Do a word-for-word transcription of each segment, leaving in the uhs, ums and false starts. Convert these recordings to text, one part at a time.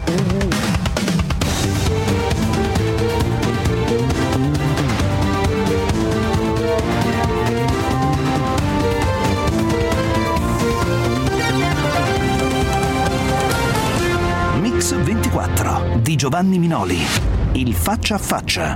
Mix ventiquattro di Giovanni Minoli, il faccia a faccia.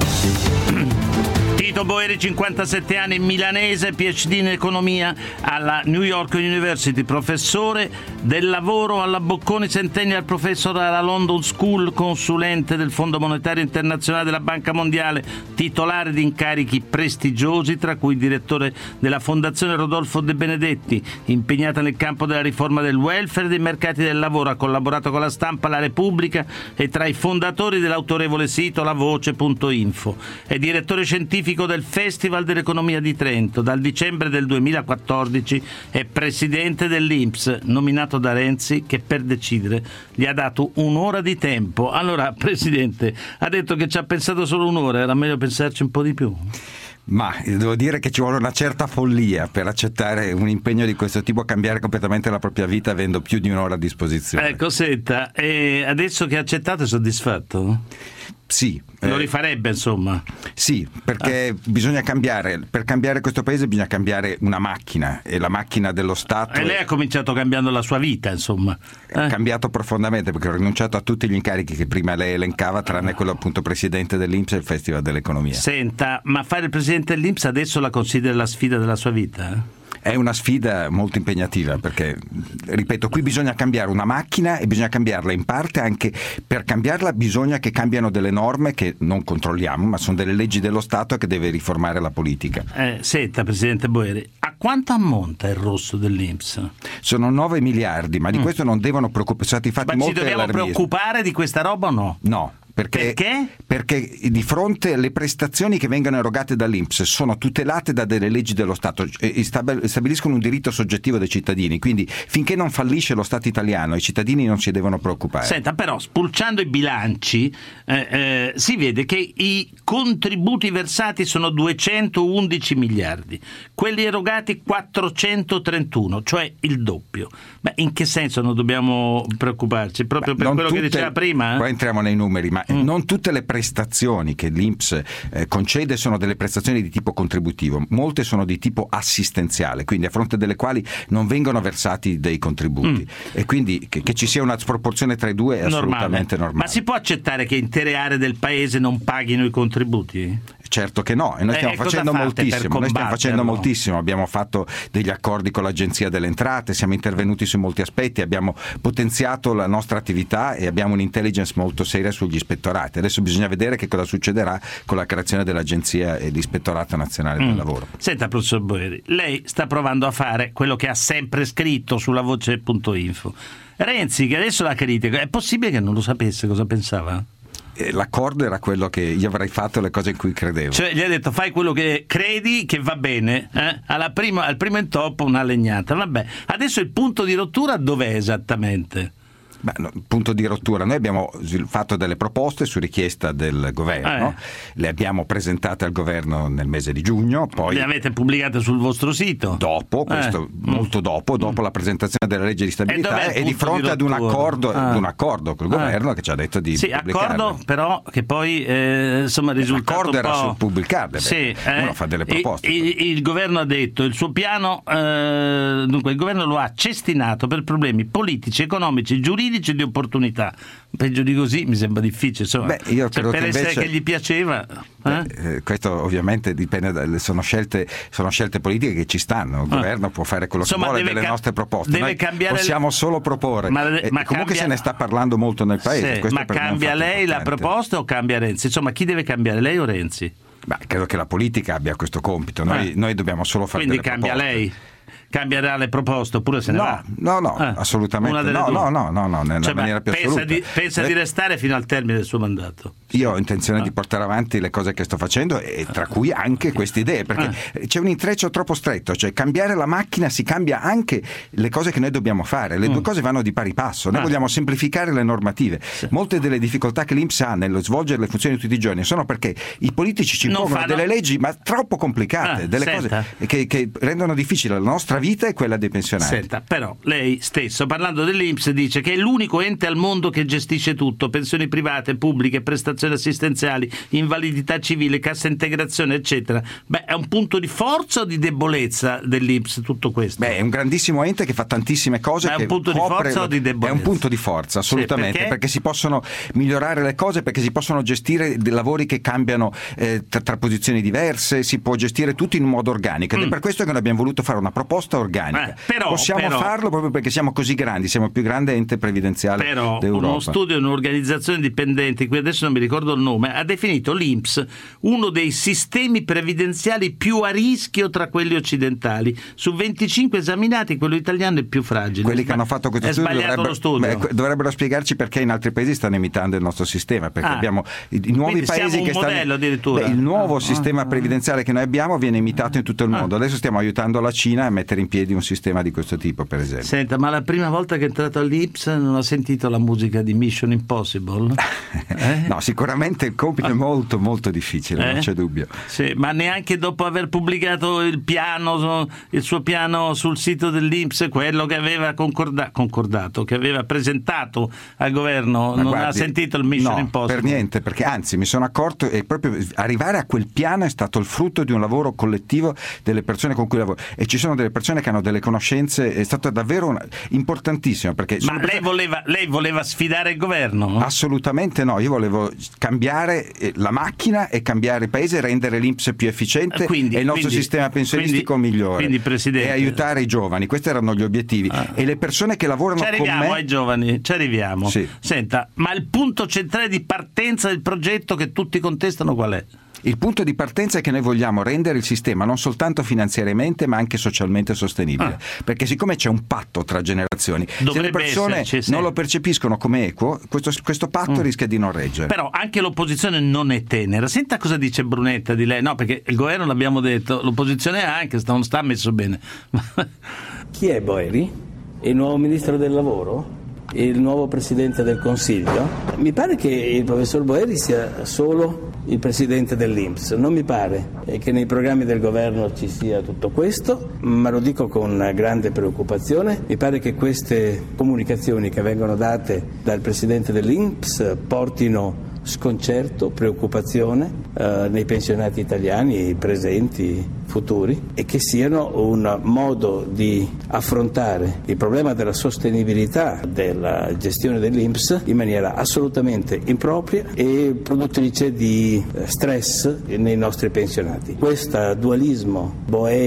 Tito Boeri, cinquantasette anni, milanese, P H D in economia alla New York University, professore del lavoro alla Bocconi Centennial Professor alla London School, consulente del Fondo Monetario Internazionale della Banca Mondiale, titolare di incarichi prestigiosi, tra cui direttore della Fondazione Rodolfo De Benedetti, impegnata nel campo della riforma del welfare e dei mercati del lavoro. Ha collaborato con la Stampa, la Repubblica e tra i fondatori dell'autorevole sito la voce punto info. È direttore scientifico del Festival dell'Economia di Trento. Dal dicembre del duemilaquattordici è presidente dell'I N P S, nominato da Renzi, che per decidere gli ha dato un'ora di tempo. Allora, Presidente, ha detto che ci ha pensato solo un'ora, era meglio pensarci un po' di più? Ma devo dire che ci vuole una certa follia per accettare un impegno di questo tipo, a cambiare completamente la propria vita avendo più di un'ora a disposizione. Ecco, senta, e adesso che ha accettato è soddisfatto? Sì. Lo eh, rifarebbe, insomma? Sì, perché ah. bisogna cambiare, per cambiare questo paese bisogna cambiare una macchina, e la macchina dello Stato... E lei ha cominciato cambiando la sua vita, insomma. È eh? cambiato profondamente, perché ho rinunciato a tutti gli incarichi che prima lei elencava, tranne quello appunto presidente dell'I N P S e il Festival dell'Economia. Senta, ma fare il presidente dell'I N P S adesso la considera la sfida della sua vita? Eh? È una sfida molto impegnativa, perché, ripeto, qui bisogna cambiare una macchina e bisogna cambiarla in parte. Anche per cambiarla bisogna che cambiano delle norme che non controlliamo, ma sono delle leggi dello Stato che deve riformare la politica. Eh, senta, Presidente Boeri, a quanto ammonta il rosso dell'I N P S? Sono nove miliardi, ma di mm. questo non devono preoccuparsi. Sono stati fatti ma molti ci dobbiamo allarmismi. preoccupare di questa roba o no? No. Perché, Perché? Perché di fronte alle prestazioni che vengono erogate dall'I N P S sono tutelate da delle leggi dello Stato e stabiliscono un diritto soggettivo dei cittadini, quindi finché non fallisce lo Stato italiano i cittadini non si devono preoccupare. Senta, però spulciando i bilanci eh, eh, si vede che i contributi versati sono duecentoundici miliardi, quelli erogati quattrocentotrentuno, cioè il doppio. Ma in che senso non dobbiamo preoccuparci? Proprio Beh, per quello tutte, che diceva prima? Eh? Poi entriamo nei numeri, ma Mm. non tutte le prestazioni che l'I N P S eh, concede sono delle prestazioni di tipo contributivo, molte sono di tipo assistenziale, quindi a fronte delle quali non vengono versati dei contributi mm. e quindi che, che ci sia una sproporzione tra i due è assolutamente normale. normale. Ma si può accettare che intere aree del paese non paghino i contributi? Certo che no, e noi stiamo eh, facendo moltissimo, noi stiamo facendo moltissimo, abbiamo fatto degli accordi con l'Agenzia delle Entrate, siamo intervenuti su molti aspetti, abbiamo potenziato la nostra attività e abbiamo un'intelligence molto seria sugli ispettorati. Adesso bisogna vedere che cosa succederà con la creazione dell'Agenzia e l'Ispettorato Nazionale del mm. Lavoro. Senta, professor Boeri, lei sta provando a fare quello che ha sempre scritto sulla voce punto info. Renzi, che adesso la critica, è possibile che non lo sapesse cosa pensava? L'accordo era quello che io avrei fatto, le cose in cui credevo. Cioè gli ha detto fai quello che credi che va bene, eh? Alla prima, al primo intoppo una legnata. Vabbè, adesso il punto di rottura dov'è esattamente? Beh, no, punto di rottura, noi abbiamo fatto delle proposte su richiesta del governo, eh. le abbiamo presentate al governo nel mese di giugno, poi le avete pubblicate sul vostro sito? Dopo, questo eh. molto dopo, dopo mm. la presentazione della legge di stabilità e, e di fronte di ad un accordo, ah. ad un accordo col governo ah. che ci ha detto di sì, pubblicarle. Accordo però che poi eh, insomma il risultato l'accordo un po'... era su pubblicarle, sì, eh. uno fa delle proposte. Il, il, il governo ha detto il suo piano, eh, dunque il governo lo ha cestinato per problemi politici, economici, giuridici e di opportunità. Peggio di così mi sembra difficile, insomma. Beh, io cioè, credo per che essere invece... che gli piaceva eh? Beh, eh, questo ovviamente dipende da, sono scelte sono scelte politiche che ci stanno, il ah. governo può fare quello insomma, che vuole delle ca- nostre proposte, deve noi cambiare possiamo le... solo proporre ma, eh, ma comunque cambia... se ne sta parlando molto nel paese, sì, ma cambia lei la proposta o cambia Renzi? Insomma, chi deve cambiare, lei o Renzi? Beh, credo che la politica abbia questo compito, noi, eh. noi dobbiamo solo fare quindi delle cambia proposte. Lei? Cambierà le proposte oppure se ne no, va? No, no, eh, assolutamente no, no, no, no, no, nella cioè, maniera più pensa assoluta. Di, pensa Le... di restare fino al termine del suo mandato? Io ho intenzione ah. di portare avanti le cose che sto facendo e tra cui anche queste idee, perché ah. c'è un intreccio troppo stretto, cioè cambiare la macchina si cambia anche le cose che noi dobbiamo fare, le mm. due cose vanno di pari passo, noi ah. vogliamo semplificare le normative. Sì. Molte delle difficoltà che l'I N P S ha nello svolgere le funzioni di tutti i giorni sono perché i politici ci impongono fanno... delle leggi ma troppo complicate, ah, delle senta. cose che, che rendono difficile la nostra vita e quella dei pensionati. Senta, però lei stesso, parlando dell'I N P S, dice che è l'unico ente al mondo che gestisce tutto, pensioni private, pubbliche, prestazioni assistenziali, invalidità civile, cassa integrazione, eccetera. Beh, è un punto di forza o di debolezza dell'I N P S tutto questo? Beh, è un grandissimo ente che fa tantissime cose. Ma è che un punto di forza o di debolezza? È un punto di forza, assolutamente, sì, perché? perché si possono migliorare le cose, perché si possono gestire dei lavori che cambiano eh, tra, tra posizioni diverse, si può gestire tutto in un modo organico ed mm. è per questo che noi abbiamo voluto fare una proposta organica. Eh, però, Possiamo però, farlo proprio perché siamo così grandi, siamo il più grande ente previdenziale però d'Europa. Uno studio in un'organizzazione dipendente, qui adesso non mi ricordo il nome, ha definito l'I N P S uno dei sistemi previdenziali più a rischio tra quelli occidentali. Su venticinque esaminati, quello italiano è il più fragile. Quelli che hanno fatto questo è studio, dovrebbero, studio. Beh, dovrebbero spiegarci perché in altri paesi stanno imitando il nostro sistema, perché ah, abbiamo i, i nuovi paesi un che modello stanno addirittura. Beh, il nuovo ah, sistema ah, previdenziale che noi abbiamo viene imitato in tutto il mondo. Ah. Adesso stiamo aiutando la Cina a mettere in piedi un sistema di questo tipo, per esempio. Senta, ma la prima volta che è entrato all'I N P S non ha sentito la musica di Mission Impossible? Eh? No, sicuramente il compito è molto molto difficile, eh? non c'è dubbio. Sì, ma neanche dopo aver pubblicato il piano, il suo piano sul sito dell'I N P S, quello che aveva concorda- concordato, che aveva presentato al governo, ma non guardi, ha sentito il Mission no, Impossible? Per niente, perché anzi mi sono accorto e proprio arrivare a quel piano è stato il frutto di un lavoro collettivo delle persone con cui lavoro, e ci sono delle persone che hanno delle conoscenze, è stato davvero una, importantissimo, perché ma lei, persone... voleva, lei voleva sfidare il governo? Assolutamente no, io volevo cambiare la macchina e cambiare il paese, rendere l'I N P S più efficiente quindi, e il nostro quindi, sistema pensionistico quindi, migliore quindi, Presidente, e aiutare i giovani. Questi erano gli obiettivi ah. e le persone che lavorano con me. Ci arriviamo ai giovani, ci arriviamo. Sì. Senta, ma il punto centrale di partenza del progetto che tutti contestano qual è? Il punto di partenza è che noi vogliamo rendere il sistema non soltanto finanziariamente ma anche socialmente sostenibile, ah. perché siccome c'è un patto tra generazioni, dovrebbe se le persone esserci, non sì. lo percepiscono come equo, questo, questo patto mm. rischia di non reggere. Però anche l'opposizione non è tenera. Senta cosa dice Brunetta di lei. No, perché il governo, l'abbiamo detto, l'opposizione anche non sta messo bene. Chi è Boeri? Il nuovo ministro del lavoro? Il nuovo presidente del Consiglio? Mi pare che il professor Boeri sia solo il presidente dell'I N P S, non mi pare che nei programmi del governo ci sia tutto questo, ma lo dico con grande preoccupazione. Mi pare che queste comunicazioni che vengono date dal presidente dell'I N P S portino sconcerto, preoccupazione eh, nei pensionati italiani presenti, futuri, e che siano un modo di affrontare il problema della sostenibilità della gestione dell'I N P S in maniera assolutamente impropria e produttrice di stress nei nostri pensionati. Questo dualismo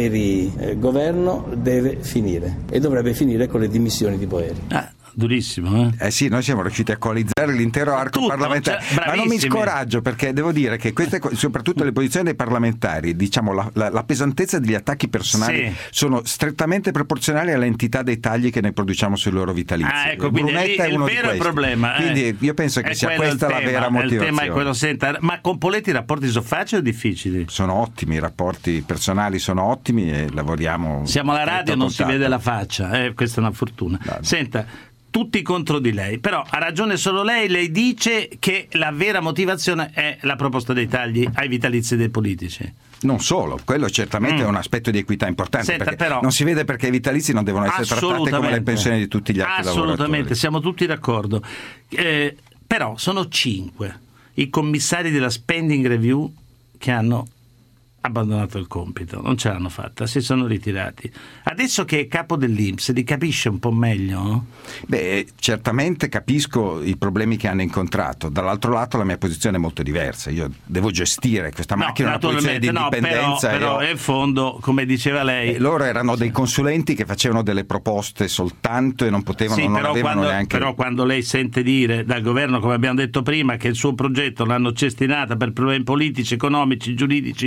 Boeri-governo deve finire e dovrebbe finire con le dimissioni di Boeri. Ah. Durissimo, eh? Eh sì, noi siamo riusciti a coalizzare l'intero arco Tutto, parlamentare, cioè, ma non mi scoraggio, perché devo dire che queste, soprattutto le posizioni dei parlamentari, diciamo la, la, la pesantezza degli attacchi personali sì. sono strettamente proporzionali all'entità dei tagli che ne produciamo sui loro vitalizi. Ah, ecco, quindi Brunetta è, è uno il vero di problema. Eh. Quindi io penso che è sia questa la tema, vera motivazione. Il tema è quello, senta, ma con Poletti i rapporti sono facili o difficili? Sono ottimi, i rapporti personali sono ottimi e lavoriamo. Siamo alla radio, non contatto. Si vede la faccia, eh, questa è una fortuna. No. Senta, tutti contro di lei, però ha ragione solo lei. Lei dice che la vera motivazione è la proposta dei tagli ai vitalizi dei politici. Non solo, quello certamente mm. è un aspetto di equità importante. Senta, perché però, non si vede perché i vitalizi non devono essere trattati come le pensioni di tutti gli altri lavoratori. Assolutamente, siamo tutti d'accordo. Eh, però sono cinque i commissari della spending review che hanno abbandonato il compito, non ce l'hanno fatta, si sono ritirati. Adesso che è capo dell'I N P S li capisce un po' meglio? Beh, certamente capisco i problemi che hanno incontrato. Dall'altro lato la mia posizione è molto diversa. Io devo gestire questa no, macchina, una posizione di no, indipendenza. Però, però io... in fondo, come diceva lei, eh, loro erano dei consulenti che facevano delle proposte soltanto e non potevano, sì, non però avevano quando, neanche. Però quando lei sente dire dal governo, come abbiamo detto prima, che il suo progetto l'hanno cestinata per problemi politici, economici, giuridici e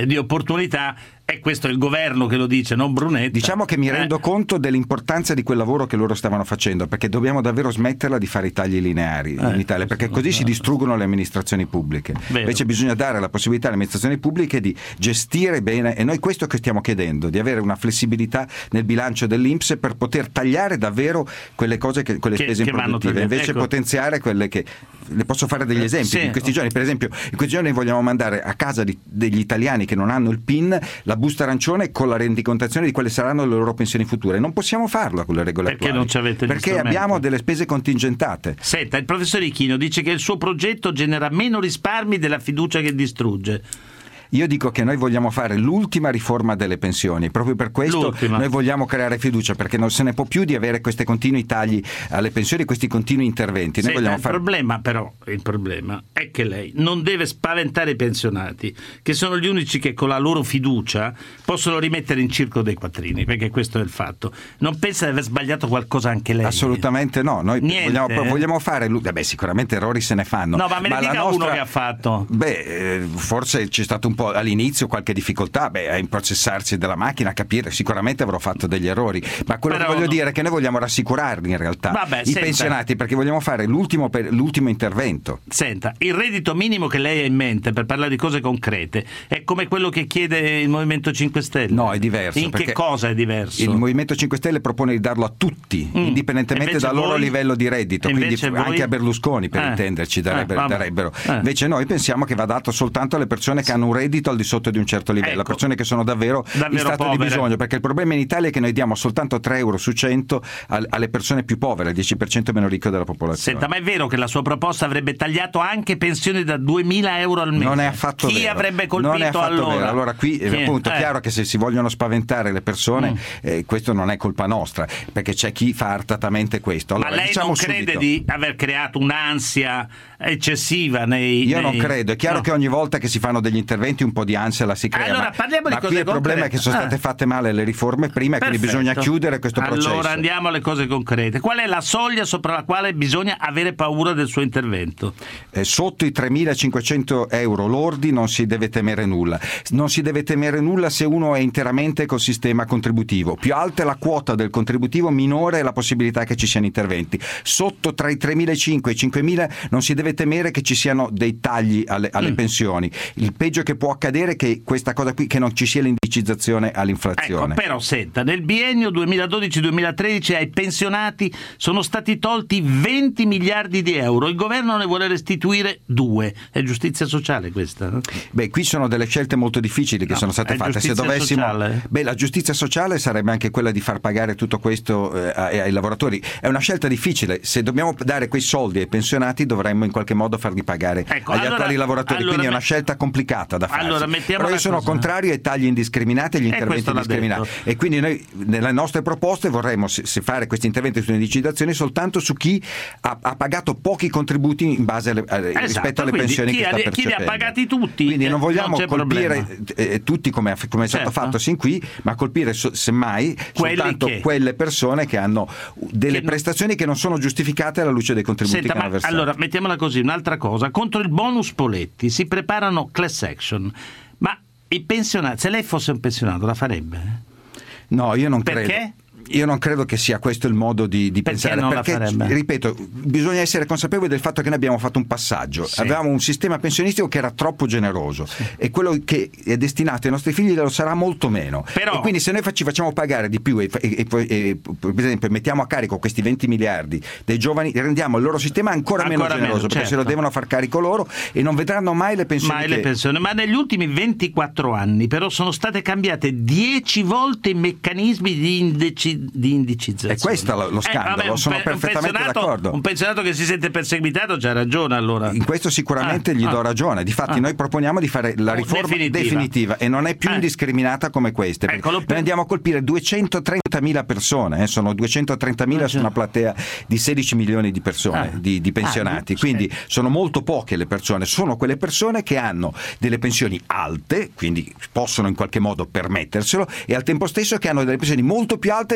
di opportunità. E questo è il governo che lo dice, non Brunetta. Diciamo che mi rendo eh. conto dell'importanza di quel lavoro che loro stavano facendo, perché dobbiamo davvero smetterla di fare i tagli lineari eh, in Italia, perché così si distruggono le amministrazioni pubbliche. Vero. Invece bisogna dare la possibilità alle amministrazioni pubbliche di gestire bene, e noi questo che stiamo chiedendo, di avere una flessibilità nel bilancio dell'I N P S per poter tagliare davvero quelle cose, che, quelle che, spese che improduttive, invece ecco. potenziare quelle che... Le posso fare degli esempi? Sì. In questi giorni, per esempio, in questi giorni vogliamo mandare a casa di, degli italiani che non hanno il P I N la busta arancione con la rendicontazione di quelle saranno le loro pensioni future. Non possiamo farlo con le regole Perché attuali. non ci avete gli Perché strumenti? abbiamo delle spese contingentate. Senta, il professor Ichino dice che il suo progetto genera meno risparmi della fiducia che distrugge. Io dico che noi vogliamo fare l'ultima riforma delle pensioni, proprio per questo L'ultima. Noi vogliamo creare fiducia, perché non se ne può più di avere questi continui tagli alle pensioni, questi continui interventi. Noi Senta, vogliamo il fare... problema però, il problema è che lei non deve spaventare i pensionati, che sono gli unici che con la loro fiducia possono rimettere in circo dei quattrini, perché questo è il fatto. Non pensa di aver sbagliato qualcosa anche lei? Assolutamente no, noi Niente, vogliamo, eh? vogliamo fare, beh, sicuramente errori se ne fanno. No, ma me ne ma dica la nostra... uno che ha fatto. Beh, eh, forse c'è stato un po' all'inizio qualche difficoltà beh, a improcessarsi della macchina, a capire, sicuramente avrò fatto degli errori, ma quello Però che voglio no. dire è che noi vogliamo rassicurarli in realtà, Vabbè, i senta. pensionati, perché vogliamo fare l'ultimo, per, l'ultimo intervento. Senta, il reddito minimo che lei ha in mente, per parlare di cose concrete, è come quello che chiede il Movimento cinque Stelle? No, è diverso. In che cosa è diverso? Il Movimento cinque Stelle propone di darlo a tutti, Mm. indipendentemente Invece dal loro voi? livello di reddito, quindi Invece voi? anche a Berlusconi, per Eh. intenderci, darebbero. Eh, vabbè. darebbero. Eh. Invece noi pensiamo che va dato soltanto alle persone che hanno un reddito al di sotto di un certo livello, Ecco. a persone che sono davvero, Davvero in stato povere. di bisogno, perché il problema in Italia è che noi diamo soltanto tre euro su cento al- alle persone più povere, il dieci per cento meno ricco della popolazione. Senta, ma è vero che la sua proposta avrebbe tagliato anche pensioni da duemila euro al mese? Non è affatto Chi vero. avrebbe colpito non è affatto allora? vero. Allora qui Chi? è appunto Eh. chiaro che se si vogliono spaventare le persone, Mm. eh, questo non è colpa nostra, perché c'è chi fa artatamente questo. Allora, Ma lei diciamo non crede subito, di aver creato un'ansia eccessiva nei... Io nei... non credo, è chiaro No. che ogni volta che si fanno degli interventi un po' di ansia la si crea, Allora, ma, parliamo di ma cose qui il problema concrete. è che sono state Ah. fatte male le riforme prima e quindi Perfetto. bisogna chiudere questo processo. Allora andiamo alle cose concrete. Qual è la soglia sopra la quale bisogna avere paura del suo intervento? Eh, sotto i tremilacinquecento euro lordi non si deve temere nulla. Non si deve temere nulla se uno è interamente col sistema contributivo. Più alta è la quota del contributivo, minore è la possibilità che ci siano interventi. Sotto tra i tremilacinquecento e i cinquemila non si deve temere che ci siano dei tagli alle, alle Mm. pensioni. Il peggio che può accadere è che questa cosa qui, che non ci sia l'indicizzazione Ecco, all'inflazione. però senta, nel biennio duemiladodici duemilatredici ai pensionati sono stati tolti venti miliardi di euro, il governo ne vuole restituire due. È giustizia sociale questa? No? Beh, qui sono delle scelte molto difficili che No, sono state è fatte. Se giustizia dovessimo, sociale? beh, la giustizia sociale sarebbe anche quella di far pagare tutto questo eh, ai, ai lavoratori. È una scelta difficile. Se dobbiamo dare quei soldi ai pensionati, dovremmo in qualche modo farli pagare Ecco, agli allora- attuali lavoratori. allora Quindi è una me- scelta complicata da fare. Allora, mettiamo Però io una sono cosa. contrario ai tagli indiscriminati e agli Eh, interventi questo l'ha indiscriminati. detto. E quindi noi nelle nostre proposte vorremmo se, se fare questi interventi sulle indicizzazioni soltanto su chi ha, ha pagato pochi contributi in base alle, alle- Esatto, rispetto alle quindi pensioni chi che ha- sta chi li ha percependo. pagati tutti, Quindi eh, non vogliamo non c'è colpire problema. eh, tutti come, è- come è stato Certo. fatto sin qui, ma colpire so- semmai Quelli soltanto che- quelle persone che hanno delle Che non- prestazioni che non sono giustificate alla luce dei contributi Senta, che hanno ma versato. allora mettiamola così, un'altra cosa, contro il bonus Poletti si preparano class action, ma i pensionati, se lei fosse un pensionato la farebbe? No, io non Perché? credo. Io non credo che sia questo il modo di, di Perché pensare, non la perché, farebbe? ripeto, bisogna essere consapevoli del fatto che noi abbiamo fatto un passaggio. Sì. Avevamo un sistema pensionistico che era troppo generoso e quello che è destinato ai nostri figli lo sarà molto meno. Però- E quindi se noi ci facciamo pagare di più e, e- e poi, e, per esempio, mettiamo a carico questi venti miliardi dei giovani, rendiamo il loro sistema ancora, Ancora meno generoso, meno, perché certo. se lo devono far carico loro e non vedranno mai le pensioni. Mai che... le pensioni, ma negli ultimi ventiquattro anni però sono state cambiate dieci volte i meccanismi di, indeci- di indicizzazione. È questo lo- lo scandalo, un sono pe- un perfettamente pensionato- d'accordo. Un pensionato che si sente perseguitato c'ha ragione allora. In questo sicuramente Ah, gli ah. do ragione. Difatti Ah. noi proponiamo di fare la Oh, riforma definitiva. definitiva, e non è più Eh. indiscriminata come queste. perché Ecco, lo- Noi andiamo a colpire duecentotrentamila persone, eh, sono duecentotrentamila su una platea di sedici milioni di persone, Ah. di, di pensionati. Ah, Quindi sì. sono molto poche le persone, sono quelle persone che hanno delle pensioni alte, quindi possono in qualche modo permetterselo, e al tempo stesso che hanno delle pensioni molto più alte di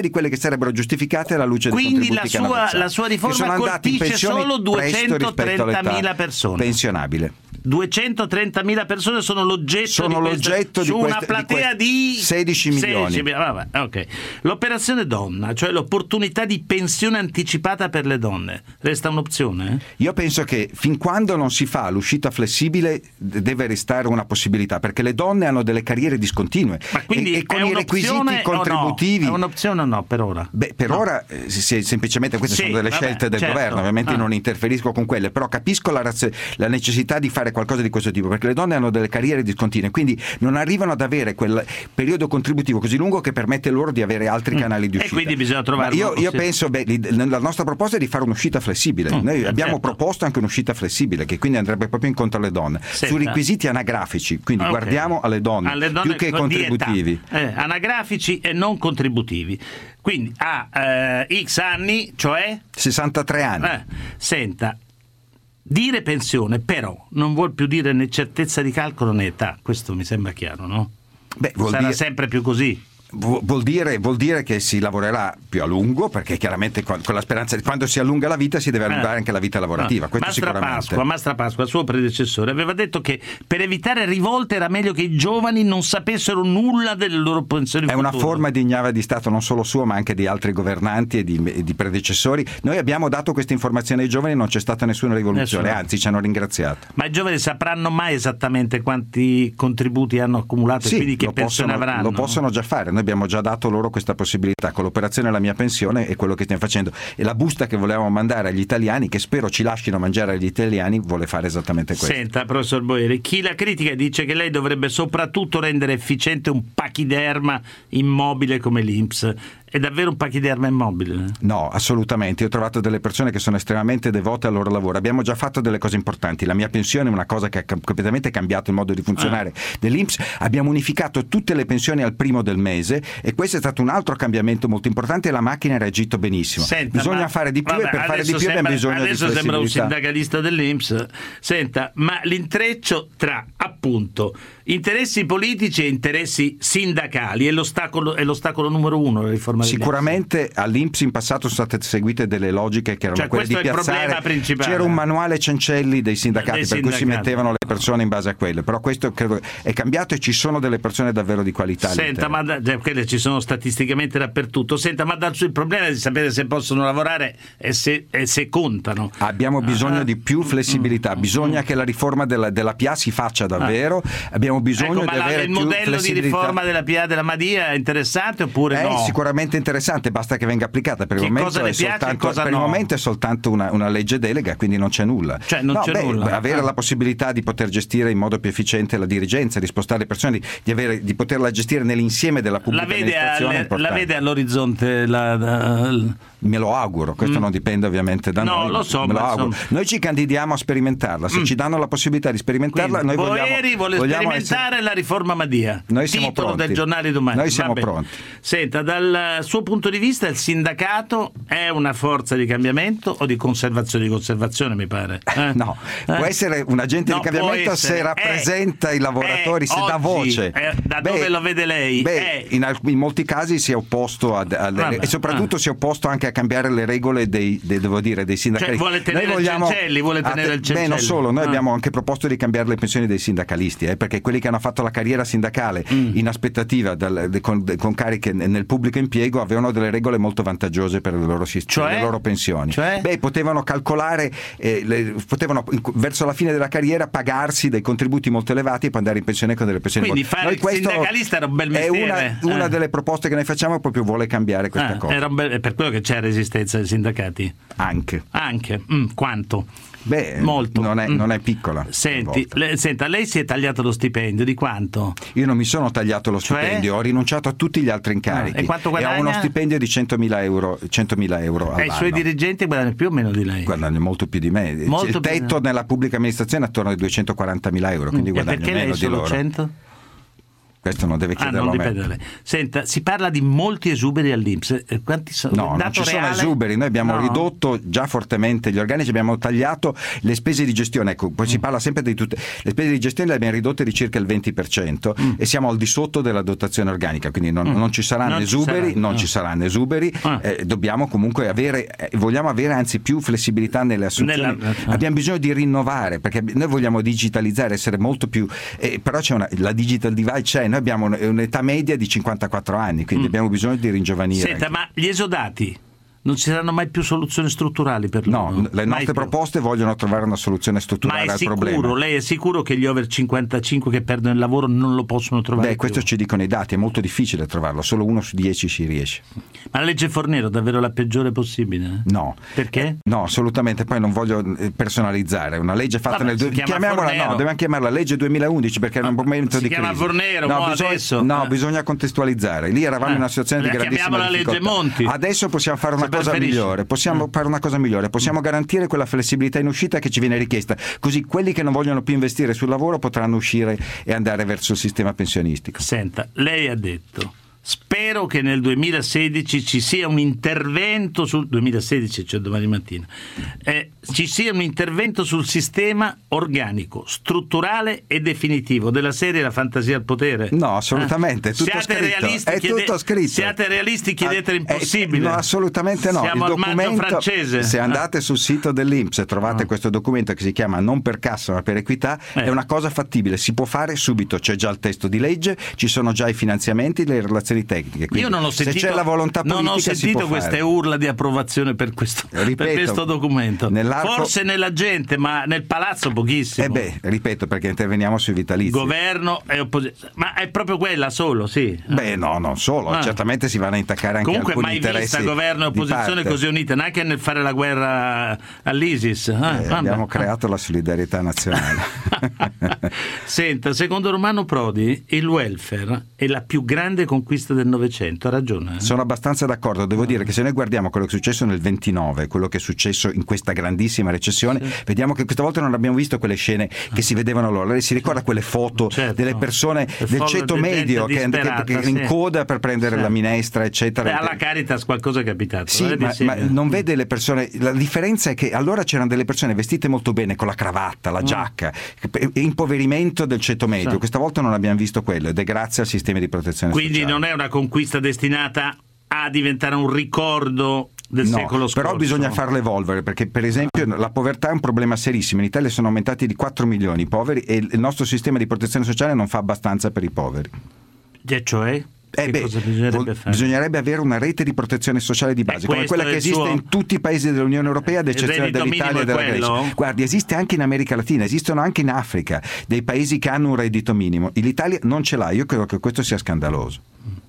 di quelle che sarebbero giustificate alla luce dei Quindi contributi la che sua, hanno la sua riforma colpisce solo duecentotrentamila persone. Pensionabile. duecentotrentamila persone sono l'oggetto, sono di, l'oggetto questa, di su queste, una platea di, di sedici milioni. sedici, vabbè, okay. L'operazione donna, cioè l'opportunità di pensione anticipata per le donne, resta un'opzione? Eh? Io penso che fin quando non si fa l'uscita flessibile deve restare una possibilità, perché le donne hanno delle carriere discontinue. Ma quindi e, e con i requisiti contributivi. No? È un'opzione o no per ora? Beh, per no. ora eh, se, semplicemente queste sì, sono delle vabbè, scelte del certo. governo, ovviamente ah. non interferisco con quelle, però capisco la, raz- la necessità di fare qualcosa di questo tipo, perché le donne hanno delle carriere discontinue, quindi non arrivano ad avere quel periodo contributivo così lungo che permette loro di avere altri canali di uscita. E quindi bisogna trovare. Io, io penso, beh, la nostra proposta è di fare un'uscita flessibile. Mm, Noi abbiamo certo. proposto anche un'uscita flessibile, che quindi andrebbe proprio incontro alle donne, Senta. su requisiti anagrafici, quindi okay. guardiamo alle donne, alle donne più che contributivi. Eh, anagrafici e non contributivi. Quindi a eh, X anni, cioè sessantatré anni. Eh, senta, dire pensione però non vuol più dire né certezza di calcolo né età, questo mi sembra chiaro, no? Beh, vuol sarà dire... sempre più così. Vuol dire, vuol dire che si lavorerà più a lungo, perché chiaramente con la speranza di quando si allunga la vita si deve allungare eh. anche la vita lavorativa. Questo Mastra sicuramente. Pasqua, Mastra Pasqua, il suo predecessore, aveva detto che per evitare rivolte era meglio che i giovani non sapessero nulla delle loro pensioni È future. una forma di ignavia di Stato non solo suo ma anche di altri governanti e di, e di predecessori. Noi abbiamo dato questa informazione ai giovani e non c'è stata nessuna rivoluzione, Nessuno. anzi ci hanno ringraziato. Ma i giovani sapranno mai esattamente quanti contributi hanno accumulato sì, e quindi che lo pensione possono, avranno? Lo possono già fare, noi abbiamo già dato loro questa possibilità con l'operazione La mia pensione e quello che stiamo facendo, e la busta che volevamo mandare agli italiani, che spero ci lasciano mangiare agli italiani, vuole fare esattamente questo. Senta, professor Boeri, chi la critica dice che lei dovrebbe soprattutto rendere efficiente un pachiderma immobile come l'I N P S. È davvero un pachiderma immobile? No, assolutamente. Io ho trovato delle persone che sono estremamente devote al loro lavoro. Abbiamo già fatto delle cose importanti. La mia pensione è una cosa che ha completamente cambiato il modo di funzionare ah. dell'I N P S. Abbiamo unificato tutte le pensioni al primo del mese e questo è stato un altro cambiamento molto importante e la macchina ha reagito benissimo. Senta, bisogna ma, fare di più vabbè, e per fare di più sembra, abbiamo bisogno adesso di flessibilità. Adesso sembra un sindacalista dell'I N P S. Senta, ma l'intreccio tra appunto interessi politici e interessi sindacali è l'ostacolo, è l'ostacolo numero uno della riforma dell'I N P S. Sicuramente all'I N P S in passato sono state seguite delle logiche che erano cioè, quelle di piazzare. C'era un manuale Cencelli dei sindacati dei per sindacati. cui si mettevano le persone in base a quelle, però questo credo è cambiato e ci sono delle persone davvero di qualità. Senta, ma da, cioè, quelle ci sono statisticamente dappertutto. Senta, ma dal, il problema è di sapere se possono lavorare e se, e se contano. Abbiamo bisogno ah. di più flessibilità, bisogna mm. che la riforma della, della P A si faccia davvero. Ah. Abbiamo bisogno ecco, di ma avere il più modello di riforma della P A della Madia è interessante oppure è no? È sicuramente interessante, basta che venga applicata. Per il che momento, cosa le è, piace, soltanto, cosa per no? il momento è soltanto una, una legge delega, quindi non c'è nulla. Cioè non no, c'è beh, nulla. Avere ah. la possibilità di poter gestire in modo più efficiente la dirigenza, di spostare le persone, di, avere, di poterla gestire nell'insieme della pubblica la vede amministrazione. Alle, la vede all'orizzonte? La, la... Me lo auguro, questo mm. non dipende ovviamente da no, noi. Lo so, me lo ma auguro. Insomma... Noi ci candidiamo a sperimentarla, se mm. ci danno la possibilità di sperimentarla, quindi, noi Boeri vogliamo, vuole vogliamo sperimentare essere... la riforma Madia. Noi siamo Titolo pronti. del giornale domani. Noi siamo Vabbè. pronti. Senta, dal suo punto di vista il sindacato è una forza di cambiamento o di conservazione? Di conservazione mi pare. Eh? No, eh? può essere un agente no, di cambiamento essere. se rappresenta è, i lavoratori, è, se oggi, dà voce. È, da beh, dove lo vede lei? Beh, è. in, in molti casi si è opposto a, a Vabbè, e soprattutto ah. si è opposto anche a cambiare le regole dei, dei devo dire dei sindacalisti. Cioè, vuole tenere noi vogliamo, il Cencelli, vuole tenere te, il Cencelli. Beh, non solo, noi ah. abbiamo anche proposto di cambiare le pensioni dei sindacalisti, eh, perché quelli che hanno fatto la carriera sindacale mm. in aspettativa dal, de, con, de, con cariche nel pubblico impiego avevano delle regole molto vantaggiose per le loro, cioè? le loro pensioni. Cioè? Beh, potevano calcolare, eh, le, potevano verso la fine della carriera pagarsi dei contributi molto elevati e poi andare in pensione con delle pensioni. Quindi fare il sindacalista era un bel mestiere. È una, una eh. delle proposte che noi facciamo proprio vuole cambiare questa ah, cosa. Era un bel, è per quello che c'è resistenza ai sindacati. Anche. Anche. Mm, quanto? Beh, molto. Non è, mm. non è piccola. Senti, le, senta, lei si è tagliato lo stipendio di quanto? Io non mi sono tagliato lo cioè? stipendio, ho rinunciato a tutti gli altri incarichi. Ah, e quanto guadagna? E ho uno stipendio di centomila euro, centomila euro all'anno. E i suoi dirigenti guadagnano più o meno di lei? Guadagnano molto più di me. Molto il tetto più... nella pubblica amministrazione è attorno ai duecentoquarantamila euro, quindi mm. guadagno e perché meno lei di solo loro. cento? Questo non deve chiederlo ah, non a me. dipende da lei. Senta, si parla di molti esuberi all'I N P S. Eh, quanti sono? No, non ci reale? sono esuberi. Noi abbiamo no. ridotto già fortemente gli organici, abbiamo tagliato le spese di gestione. Ecco, poi mm. si parla sempre di tutte. Le spese di gestione le abbiamo ridotte di circa il venti per cento mm. e siamo al di sotto della dotazione organica, quindi non, mm. non ci saranno non esuberi, ci saranno. non no. ci saranno esuberi. Ah. Eh, dobbiamo comunque avere, eh, vogliamo avere anzi più flessibilità nelle assunzioni. Nella... Abbiamo bisogno di rinnovare, perché noi vogliamo digitalizzare, essere molto più. Eh, però c'è una, la digital divide c'è, noi abbiamo un'età media di cinquantaquattro anni, quindi mm. abbiamo bisogno di ringiovanire. Senta, ma gli esodati non ci saranno mai più soluzioni strutturali per loro? No, le nostre proposte vogliono trovare una soluzione strutturale Ma è al sicuro, problema. Lei è sicuro che gli over cinquantacinque che perdono il lavoro non lo possono trovare Beh, più? questo ci dicono i dati, è molto difficile trovarlo, solo uno su dieci ci riesce. Ma la legge Fornero è davvero la peggiore possibile? No. Perché? Eh, no, assolutamente, poi non voglio personalizzare, una legge fatta Vabbè, nel... Du- chiamiamola, no, dobbiamo chiamarla legge duemilaundici perché era un momento si di chiama crisi. Fornero, no, mo bisogna, adesso no eh. bisogna contestualizzare, lì eravamo eh. in una situazione la di grandissima la difficoltà. legge Monti. Adesso possiamo fare una Se cosa preferisci. migliore, possiamo fare una cosa migliore, possiamo garantire quella flessibilità in uscita che ci viene richiesta, così quelli che non vogliono più investire sul lavoro potranno uscire e andare verso il sistema pensionistico. Senta, lei ha detto: spero che nel duemilasedici ci sia un intervento sul duemilasedici, cioè domani mattina, eh, ci sia un intervento sul sistema organico, strutturale e definitivo della serie La fantasia al potere. No, assolutamente, eh? è tutto siate scritto. Realisti, è chiede... tutto scritto. Siate realisti, chiedete l'impossibile. Eh, no, assolutamente no. Siamo il al maggio documento, francese. se andate eh. sul sito dell'I N P S e trovate no. questo documento che si chiama Non per cassa ma per equità, eh. è una cosa fattibile, si può fare subito, c'è già il testo di legge, ci sono già i finanziamenti, le relazioni tecniche. Quindi, Io non ho sentito, se c'è la volontà politica, non ho sentito queste fare. urla di approvazione per questo, ripeto, per questo documento. Nell'arco... Forse nella gente, ma nel palazzo pochissimo. Eh beh, ripeto, perché interveniamo sui vitalizi. Governo e opposizione. Ma è proprio quella solo, sì. Beh, no, non solo. Ah. Certamente si vanno a intaccare anche Comunque, alcuni mai interessi. Comunque mai vista governo e opposizione così unite, neanche nel fare la guerra all'ISIS. Ah, eh, abbiamo creato la solidarietà nazionale. Senta, secondo Romano Prodi il welfare è la più grande conquista del Novecento, ha ragione? Eh? Sono abbastanza d'accordo, devo dire che se noi guardiamo quello che è successo nel ventinove, quello che è successo in questa grandissima recessione, sì. vediamo che questa volta non abbiamo visto quelle scene che si vedevano loro. Lei si ricorda quelle foto certo. delle persone Le del ceto medio che, che, che in sì. coda per prendere sì. la minestra, eccetera. Beh, alla Caritas qualcosa è capitato. Sì, ma, ma non vede le persone. La differenza è che allora c'erano delle persone vestite molto bene con la cravatta, la giacca, mm. impoverimento del ceto medio. Sì. Questa volta non abbiamo visto quello ed è grazie al sistema di protezione Quindi sociale. non è una conquista destinata a diventare un ricordo del no, secolo scorso. Però bisogna farle evolvere, perché per esempio la povertà è un problema serissimo. In Italia sono aumentati di quattro milioni i poveri e il nostro sistema di protezione sociale non fa abbastanza per i poveri. E cioè? Eh beh, bisognerebbe, bisognerebbe avere una rete di protezione sociale di base, come quella che esiste suo... in tutti i paesi dell'Unione Europea, ad eccezione dell'Italia e della Grecia. Guardi, esiste anche in America Latina, esistono anche in Africa dei paesi che hanno un reddito minimo. L'Italia non ce l'ha, io credo che questo sia scandaloso.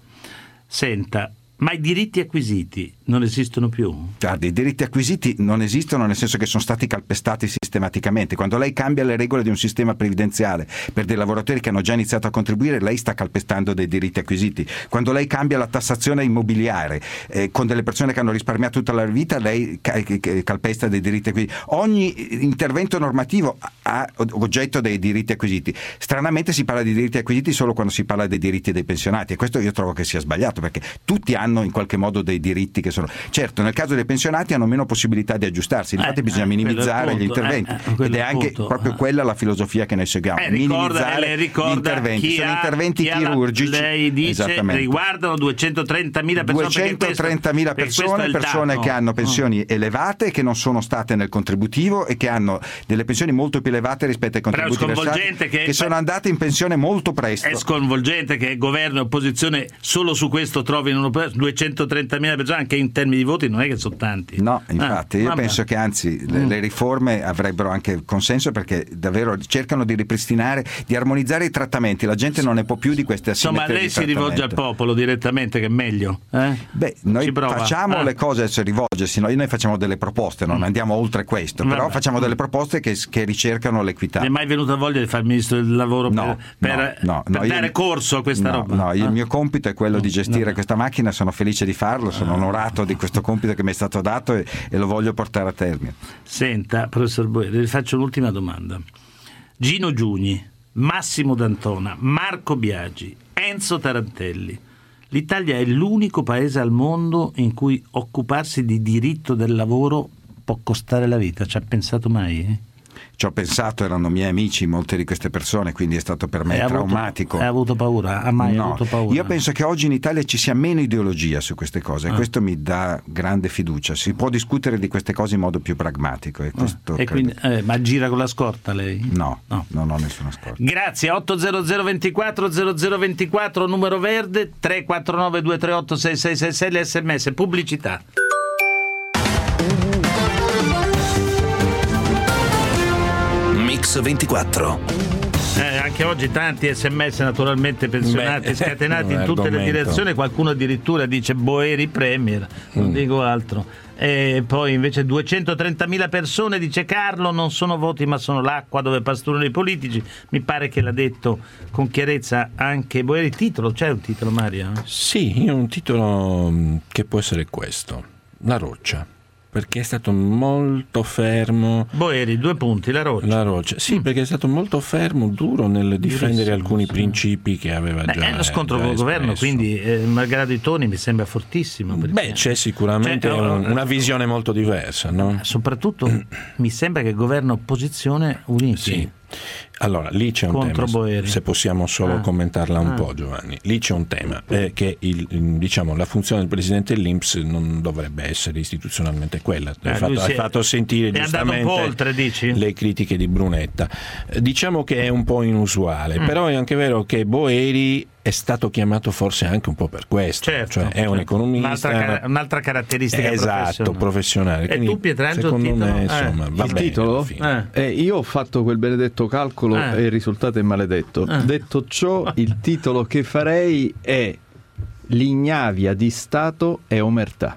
Senta, ma i diritti acquisiti non esistono più? Guardi, i diritti acquisiti non esistono nel senso che sono stati calpestati sistematicamente. Quando lei cambia le regole di un sistema previdenziale per dei lavoratori che hanno già iniziato a contribuire, lei sta calpestando dei diritti acquisiti. Quando lei cambia la tassazione immobiliare eh, con delle persone che hanno risparmiato tutta la vita, lei calpesta dei diritti acquisiti. Ogni intervento normativo ha oggetto dei diritti acquisiti. Stranamente si parla di diritti acquisiti solo quando si parla dei diritti dei pensionati, e questo io trovo che sia sbagliato, perché tutti hanno in qualche modo dei diritti che sono. Certo, nel caso dei pensionati hanno meno possibilità di aggiustarsi, infatti eh, bisogna eh, minimizzare punto, gli interventi eh, ed è anche punto, proprio eh. quella la filosofia che noi seguiamo, eh, ricorda, minimizzare ricorda gli interventi. Chi sono ha, interventi chi chirurgici. La, lei dice riguardano riguardano duecentotrentamila persone, duecentotrentamila persone, persone che hanno pensioni oh. elevate e che non sono state nel contributivo e che hanno delle pensioni molto più elevate rispetto ai contributi versati, che, che sono andate in pensione molto presto. È sconvolgente che governo e opposizione solo su questo trovino duecentotrentamila persone, anche in termini di voti non è che sono tanti. No, infatti, ah, io vabbè. penso che anzi le, le riforme avrebbero anche consenso, perché davvero cercano di ripristinare, di armonizzare i trattamenti. La gente non ne può più di queste asimmetrie. Insomma, lei si rivolge al popolo direttamente, che è meglio. Eh? Beh, noi facciamo ah. le cose, se rivolgersi, noi, noi facciamo delle proposte, non andiamo oltre questo, però vabbè. facciamo delle proposte che, che ricercano l'equità. Non è mai venuta voglia di fare il ministro del lavoro no, per, no, per, no, per no, dare io, corso a questa no, roba? No, ah. il mio compito è quello no, di gestire no. questa macchina, sono felice di farlo, sono onorato di questo compito che mi è stato dato e, e lo voglio portare a termine. Senta, professor Boeri, le faccio un'ultima domanda. Gino Giugni Massimo D'Antona, Marco Biagi, Enzo Tarantelli. L'Italia è l'unico paese al mondo in cui occuparsi di diritto del lavoro può costare la vita. Ci ha pensato mai? Eh? Ci ho pensato, erano miei amici molte di queste persone, quindi è stato per me hai traumatico. Avuto, hai avuto paura? Ha mai no, avuto paura? Io penso che oggi in Italia ci sia meno ideologia su queste cose ah. e questo mi dà grande fiducia. Si può discutere di queste cose in modo più pragmatico. E questo ah. e quindi, eh, ma gira con la scorta lei? No, no, non ho nessuna scorta. Grazie. otto zero zero ventiquattro zero zero ventiquattro numero verde, tre quattro nove due tre otto sei sei sei sei, l'S M S. Pubblicità. Mix ventiquattro. Eh, anche oggi tanti sms naturalmente pensionati, Beh, scatenati in tutte argomento. le direzioni. Qualcuno addirittura dice Boeri Premier, non mm. dico altro. E poi invece duecentotrentamila persone, dice Carlo, non sono voti ma sono l'acqua dove pasturano i politici. Mi pare che l'ha detto con chiarezza anche Boeri. Titolo, c'è un titolo, Mario? Sì, un titolo che può essere questo: La roccia. Perché è stato molto fermo. Boeri, due punti, la roccia. La roccia, sì, mm. perché è stato molto fermo, duro nel difendere Durissimo, alcuni sì. principi che aveva Beh, già. È uno scontro con il governo, quindi eh, malgrado i toni mi sembra fortissimo. Perché... Beh, c'è sicuramente cioè, un, una visione molto diversa, no? Soprattutto mi sembra che governo e opposizione uniti. Sì. Allora, lì c'è un Contro tema, Boeri. se possiamo solo ah. commentarla un ah. po', Giovanni. Lì c'è un tema, è che il, diciamo, la funzione del presidente dell'I N P S non dovrebbe essere istituzionalmente quella. Eh, hai, fatto, hai è, fatto sentire giustamente oltre, dici? le critiche di Brunetta. Diciamo che è un po' inusuale, mm. però è anche vero che Boeri è stato chiamato forse anche un po' per questo, certo, cioè è certo. un economista, un'altra, un'altra caratteristica esatto, professionale. E tu, Pietrangelo, secondo il titolo? me, insomma, eh. va il bene, titolo? Eh. Eh, io ho fatto quel benedetto calcolo eh. e il risultato è maledetto. Eh. Detto ciò, il titolo che farei è L'ignavia di Stato e omertà.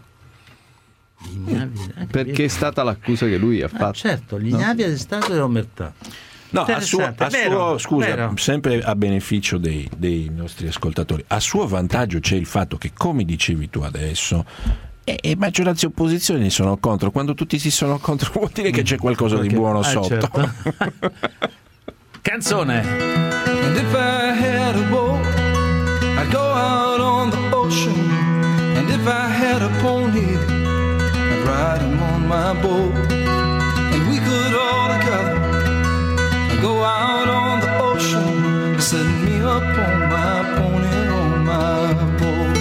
L'ignavia, perché è stata l'accusa che lui ha fatto. Ah, certo, l'ignavia no? di Stato e omertà. No, a suo, a vero, suo, scusa, vero. sempre a beneficio dei, dei nostri ascoltatori, a suo vantaggio c'è il fatto che, come dicevi tu adesso, e, e maggioranza e opposizione ne sono contro. Quando tutti si sono contro vuol dire che c'è qualcosa Perché? di buono ah, sotto. Certo. Canzone. And if I had a boat, I'd go out on the ocean. And if I had a pony, I'd ride him on my boat. And we could all together go out on the ocean, set me up on my pony, on my boat.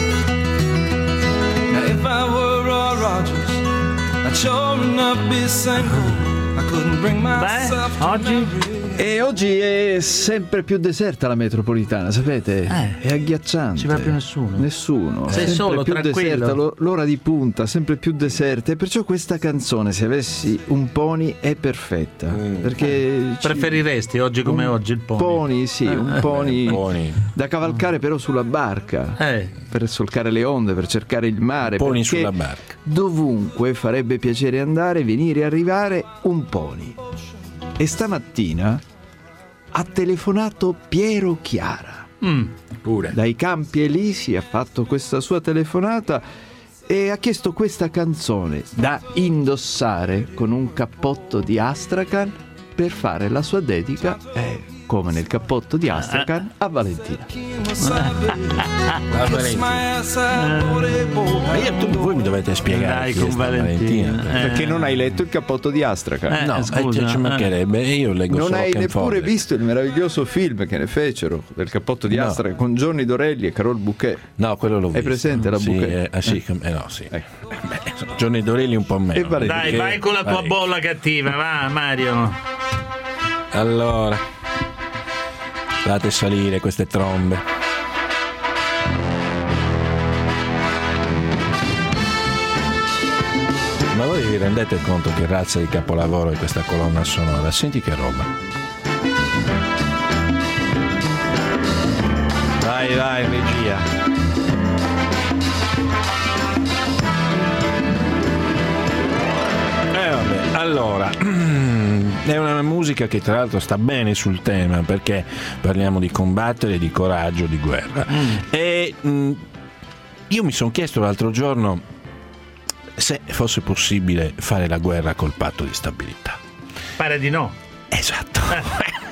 Now if I were Roy Rogers, I'd sure enough be single. I couldn't bring myself Beh, oggi? E oggi è sempre più deserta la metropolitana, sapete? Eh, è agghiacciante. Non ci va più nessuno. Nessuno. Sei sempre solo, più tranquillo. deserta, l'ora di punta, sempre più deserta. E perciò questa canzone, se avessi un pony, è perfetta. Mm. Perché eh, preferiresti oggi come oggi il pony? Pony, sì, un pony, pony da cavalcare però sulla barca. Eh. Per solcare le onde, per cercare il mare. Pony sulla barca. Dovunque farebbe piacere andare, venire e arrivare un pony. E stamattina ha telefonato Piero Chiara. Mm, pure. Dai Campi Elisi ha fatto questa sua telefonata e ha chiesto questa canzone da indossare con un cappotto di Astrakhan per fare la sua dedica, eh, come nel cappotto di Astrakhan, a Valentina. A Valentina. Ma io, tu, voi mi dovete spiegare Dai, con Valentina, Valentina. Eh. Perché non hai letto il cappotto di Astrakhan? Eh, no, scusa, eh, ci mancherebbe. Io leggo non solo hai Ken neppure Follett. visto il meraviglioso film che ne fecero del cappotto di No. Astrakhan con Johnny Dorelli e Carol Bouquet. No, quello l'ho Hai visto. presente la sì, Bouquet? Eh, sì, eh, no, sì. Ecco. Beh, Johnny Dorelli un po' meno. E Valentina. Dai, vai con la tua vai. bolla cattiva, va Mario. Allora, fate salire queste trombe. Ma voi vi rendete conto che razza di capolavoro è questa colonna sonora? Senti che roba. Vai, vai, regia. Eh vabbè, allora, è una musica che tra l'altro sta bene sul tema, perché parliamo di combattere, di coraggio, di guerra. Mm. E mh, io mi sono chiesto l'altro giorno se fosse possibile fare la guerra col patto di stabilità. Pare di no. Esatto.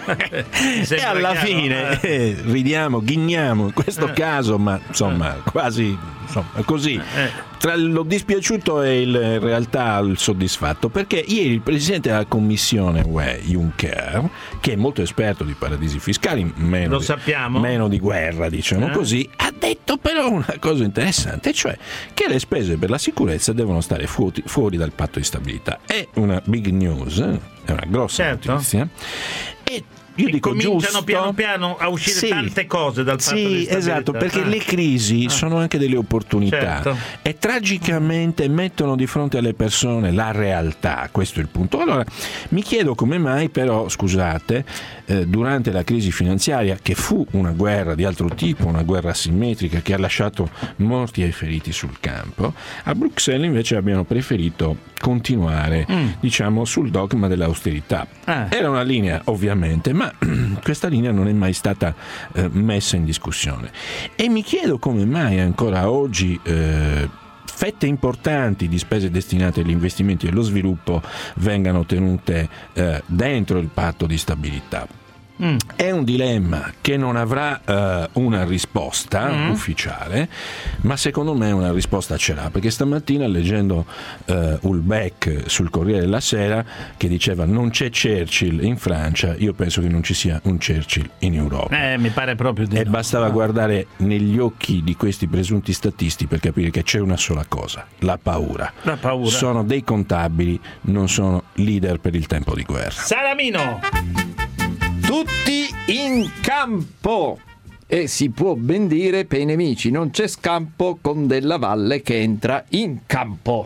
e alla chiaro, fine eh, ridiamo, ghigniamo in questo eh. caso, ma insomma quasi insomma, così eh. tra lo dispiaciuto e il, in realtà il soddisfatto, perché ieri il presidente della commissione U E Juncker, che è molto esperto di paradisi fiscali, meno, lo di, sappiamo. meno di guerra diciamo eh. così, ha detto però una cosa interessante, cioè che le spese per la sicurezza devono stare fuori, fuori dal patto di stabilità. È una big news, è una grossa certo. notizia, e io e dico cominciano giusto, piano piano a uscire sì, tante cose dal patto sì, di stabilità. esatto, perché ah. le crisi ah. sono anche delle opportunità certo. e tragicamente mettono di fronte alle persone la realtà, questo è il punto. Allora mi chiedo come mai però, scusate, eh, durante la crisi finanziaria, che fu una guerra di altro tipo, una guerra asimmetrica che ha lasciato morti e feriti sul campo, a Bruxelles invece abbiano preferito continuare mm. diciamo sul dogma dell'austerità. Ah. Era una linea ovviamente, ma questa linea non è mai stata eh, messa in discussione, e mi chiedo come mai ancora oggi eh, fette importanti di spese destinate agli investimenti e allo sviluppo vengano tenute eh, dentro il patto di stabilità. Mm. È un dilemma che non avrà uh, una risposta mm. ufficiale, ma secondo me una risposta ce l'ha, perché stamattina leggendo uh, Ulbeck sul Corriere della Sera che diceva non c'è Churchill in Francia, io penso che non ci sia un Churchill in Europa. Eh, mi pare proprio di e no. bastava no. guardare negli occhi di questi presunti statisti per capire che c'è una sola cosa: la paura. La paura. Sono dei contabili, non sono leader per il tempo di guerra. Salamino! Tutti in campo! E si può ben dire per i nemici non c'è scampo con Della Valle che entra in campo.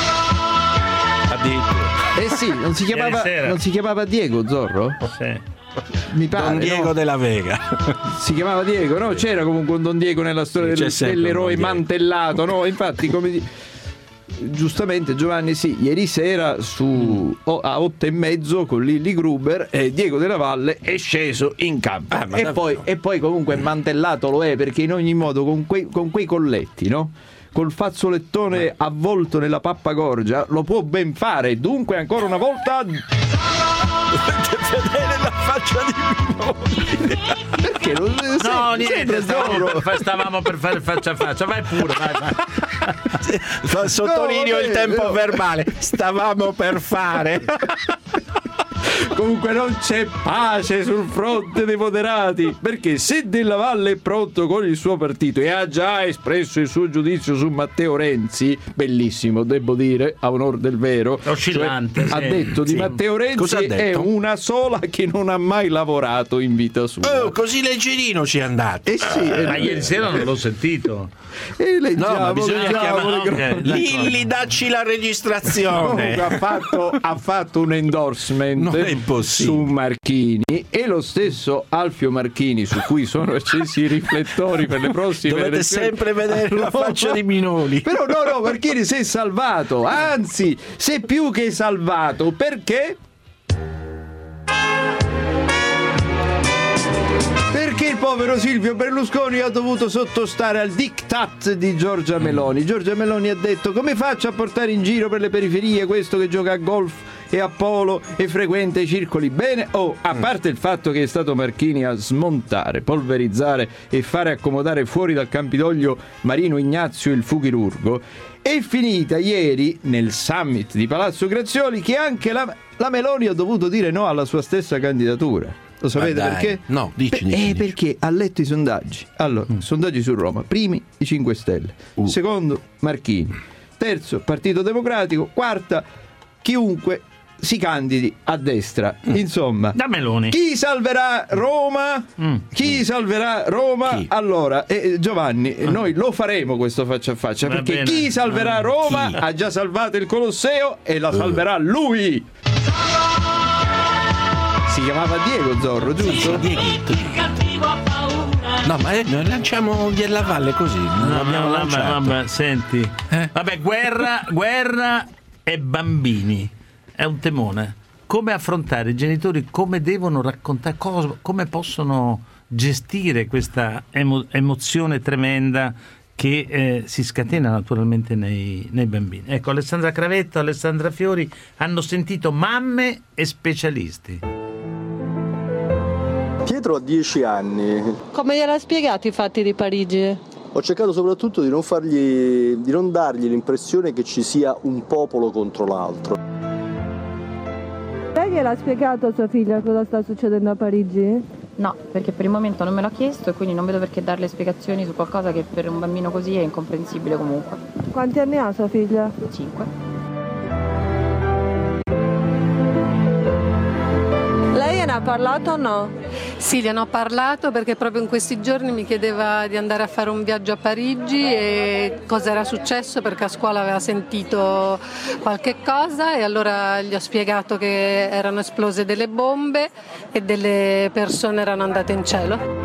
Addirittura. Eh sì, non si chiamava, non si chiamava Diego Zorro? Sì. Mi pare, Don Diego no? della Vega. Si chiamava Diego, no? C'era comunque un Don Diego nella storia del, dell'eroe mantellato, no? Infatti, come di... giustamente Giovanni, sì, ieri sera su oh, a otto e mezzo con Lilli Gruber eh, Diego Della Valle è sceso in campo ah, e, poi, e poi comunque mantellato lo è, perché in ogni modo con quei, con quei colletti, no? Col fazzolettone avvolto nella pappagorgia lo può ben fare. Dunque ancora una volta dovete vedere la faccia di Minoli. Perché non no niente, stavamo per, stavamo per fare faccia a faccia. Vai pure, vai, vai. Sottolineo no, il tempo verbale. Stavamo per fare. Comunque non c'è pace sul fronte dei moderati, perché se Della Valle è pronto con il suo partito e ha già espresso il suo giudizio su Matteo Renzi, bellissimo devo dire, a onor del vero, oscillante, cioè, sì. ha detto di sì. Matteo Renzi è una sola che non ha mai lavorato in vita sua. Oh, così leggerino ci è andato. Eh sì, ah, eh, ma ieri sera non l'ho sentito. E leggiamo, no, ma bisogna leggiamo chiamare okay, Lilli, dacci la registrazione. ha, fatto, ha fatto un endorsement non è su Marchini, e lo stesso Alfio Marchini, su cui sono accesi i riflettori per le prossime dovete elezioni. Sempre vedere la faccia di Minoli. Però no no Marchini si è salvato, anzi si è più che salvato, perché Perché il povero Silvio Berlusconi ha dovuto sottostare al diktat di Giorgia Meloni. Giorgia Meloni ha detto: come faccio a portare in giro per le periferie questo che gioca a golf e a polo e frequenta i circoli bene? Oh, a parte il fatto che è stato Marchini a smontare, polverizzare e fare accomodare fuori dal Campidoglio Marino Ignazio il fuchirurgo, è finita ieri nel summit di Palazzo Grazioli che anche la, la Meloni ha dovuto dire no alla sua stessa candidatura. Lo sapete perché? No, dici, dici, eh, dici. Perché ha letto i sondaggi. Allora, mm. sondaggi su Roma. Primi, i cinque Stelle. Uh. Secondo, Marchini. Terzo, Partito Democratico. Quarta, chiunque si candidi a destra. Mm. Insomma, da Meloni. Chi salverà Roma? Mm. Chi salverà Roma? Chi? Allora, eh, Giovanni, mm. noi lo faremo questo faccia a faccia. Va perché bene. Chi salverà Roma chi? Ha già salvato il Colosseo e la uh. salverà lui. Si chiamava Diego Zorro, giusto? Sì, Diego. No, ma eh, noi lanciamo Della Valle così. Non no, abbiamo no, lanciato. Vabbè, vabbè, senti. Eh? Vabbè, guerra, guerra e bambini. È un temone. Come affrontare i genitori, come devono raccontare, cosa, come possono gestire questa emo- emozione tremenda che eh, si scatena naturalmente nei, nei bambini. Ecco, Alessandra Cravetto, Alessandra Fiori hanno sentito mamme e specialisti. indietro a dieci anni. Come gliel'ha spiegato i fatti di Parigi? Ho cercato soprattutto di non fargli, di non dargli l'impressione che ci sia un popolo contro l'altro. Lei gliel'ha spiegato a sua figlia cosa sta succedendo a Parigi? No, perché per il momento non me l'ha chiesto e quindi non vedo perché darle spiegazioni su qualcosa che per un bambino così è incomprensibile comunque. Quanti anni ha sua figlia? Cinque. Lei ne ha parlato o no? Sì, gliene ho parlato perché proprio in questi giorni mi chiedeva di andare a fare un viaggio a Parigi e cosa era successo, perché a scuola aveva sentito qualche cosa e allora gli ho spiegato che erano esplose delle bombe e delle persone erano andate in cielo.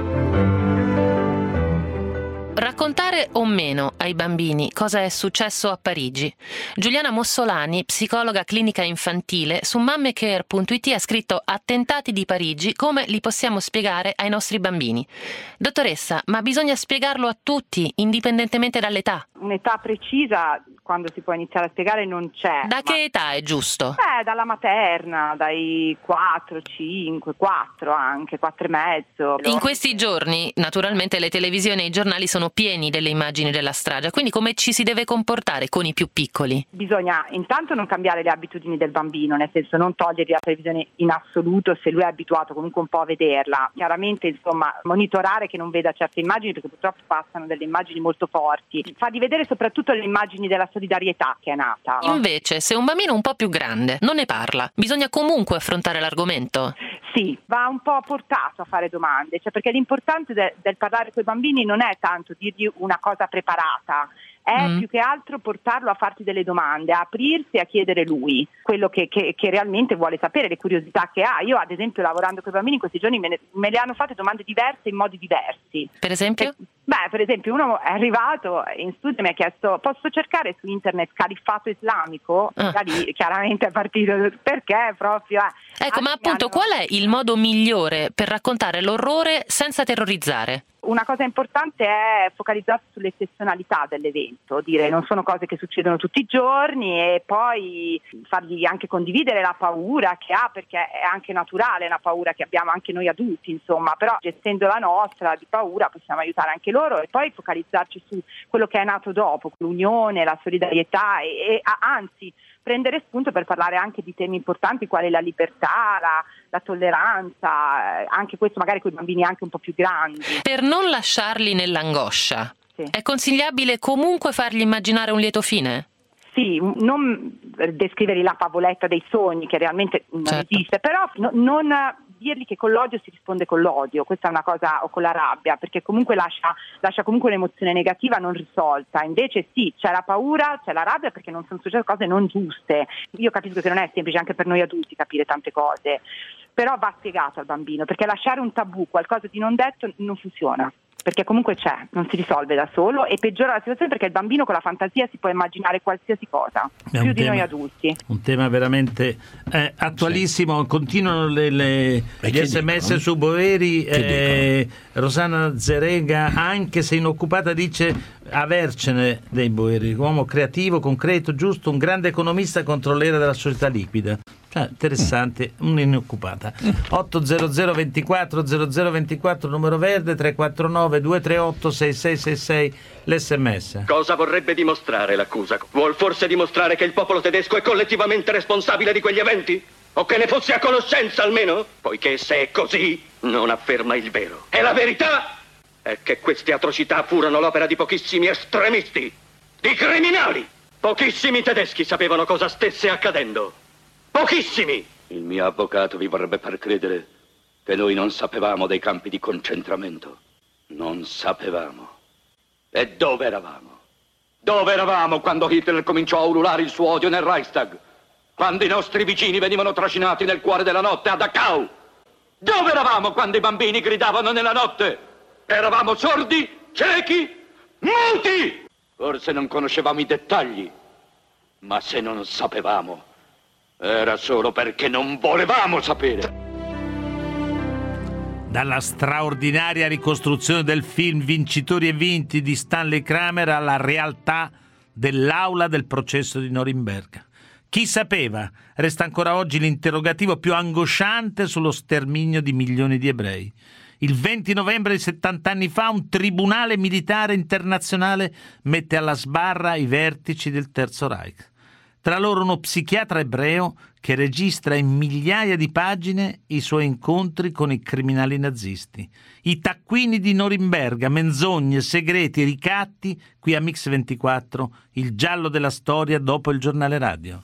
Raccontare o meno ai bambini cosa è successo a Parigi? Giuliana Mossolani, psicologa clinica infantile, su mammecare punto it ha scritto "Attentati di Parigi, come li possiamo spiegare ai nostri bambini?". Dottoressa, ma bisogna spiegarlo a tutti, indipendentemente dall'età? Un'età precisa, quando si può iniziare a spiegare, non c'è. Da che età è giusto? Beh, dalla materna, dai quattro, cinque, quattro anche, quattro e mezzo. In questi giorni, naturalmente, le televisioni e i giornali sono pieni delle immagini della strage, quindi come ci si deve comportare con i più piccoli? Bisogna intanto non cambiare le abitudini del bambino, nel senso non togliergli la televisione in assoluto se lui è abituato comunque un po' a vederla. Chiaramente, insomma, monitorare che non veda certe immagini, perché purtroppo passano delle immagini molto forti. Fargli vedere soprattutto le immagini della solidarietà che è nata. Invece, se un bambino un po' più grande non ne parla, bisogna comunque affrontare l'argomento? Sì, va un po' portato a fare domande, cioè perché l'importante de- del parlare con i bambini non è tanto dirgli una cosa preparata, è mm. più che altro portarlo a farti delle domande, a aprirsi e a chiedere lui quello che, che, che realmente vuole sapere, le curiosità che ha. Io ad esempio lavorando con i bambini in questi giorni me, ne, me le hanno fatte domande diverse in modi diversi. Per esempio? E, beh, per esempio uno è arrivato in studio e mi ha chiesto: posso cercare su internet califfato islamico? Ah. Da lì chiaramente è partito perché proprio... Eh, ecco, ma appunto hanno... qual è il modo migliore per raccontare l'orrore senza terrorizzare? Una cosa importante è focalizzarsi sull'eccezionalità dell'evento, dire non sono cose che succedono tutti i giorni e poi fargli anche condividere la paura che ha, perché è anche naturale la paura che abbiamo anche noi adulti, insomma, però gestendo la nostra di paura possiamo aiutare anche loro e poi focalizzarci su quello che è nato dopo, l'unione, la solidarietà e, e anzi prendere spunto per parlare anche di temi importanti quali la libertà, la, la tolleranza, anche questo magari con i bambini anche un po' più grandi. Per non lasciarli nell'angoscia, sì. È consigliabile comunque fargli immaginare un lieto fine? Sì, non descrivergli la favoletta dei sogni che realmente non certo. esiste, però no, non dirgli che con l'odio si risponde con l'odio, questa è una cosa, o con la rabbia, perché comunque lascia, lascia comunque un'emozione negativa non risolta. Invece sì, c'è la paura, c'è la rabbia perché non sono successe cose non giuste. Io capisco che non è semplice anche per noi adulti capire tante cose, però va spiegato al bambino, perché lasciare un tabù, qualcosa di non detto, non funziona. Perché comunque c'è, non si risolve da solo e peggiora la situazione perché il bambino con la fantasia si può immaginare qualsiasi cosa, è più di tema, noi adulti. Un tema veramente eh, attualissimo, sì. Continuano le, le, gli sms dicono? Su Boeri, eh, Rosanna Zerega, anche se inoccupata, dice avercene dei Boeri, uomo creativo, concreto, giusto, un grande economista, controllere della società liquida. Ah, interessante, un'inoccupata. otto zero zero ventiquattro zero zero ventiquattro numero verde, tre quattro nove due tre otto sei sei sei sei l'sms. Cosa vorrebbe dimostrare l'accusa? Vuol forse dimostrare che il popolo tedesco è collettivamente responsabile di quegli eventi? O che ne fosse a conoscenza almeno? Poiché se è così, non afferma il vero. E la verità è che queste atrocità furono l'opera di pochissimi estremisti, di criminali. Pochissimi tedeschi sapevano cosa stesse accadendo. Pochissimi! Il mio avvocato vi vorrebbe far credere che noi non sapevamo dei campi di concentramento. Non sapevamo. E dove eravamo? Dove eravamo quando Hitler cominciò a ululare il suo odio nel Reichstag? Quando i nostri vicini venivano trascinati nel cuore della notte a Dachau? Dove eravamo quando i bambini gridavano nella notte? Eravamo sordi, ciechi, muti! Forse non conoscevamo i dettagli, ma se non sapevamo, era solo perché non volevamo sapere. Dalla straordinaria ricostruzione del film Vincitori e vinti di Stanley Kramer alla realtà dell'aula del processo di Norimberga. Chi sapeva? Resta ancora oggi l'interrogativo più angosciante sullo sterminio di milioni di ebrei. Il venti novembre di settanta anni fa un tribunale militare internazionale mette alla sbarra i vertici del Terzo Reich. Tra loro uno psichiatra ebreo che registra in migliaia di pagine i suoi incontri con i criminali nazisti. I taccuini di Norimberga, menzogne, segreti, ricatti, qui a Mix ventiquattro, il giallo della storia dopo il giornale radio.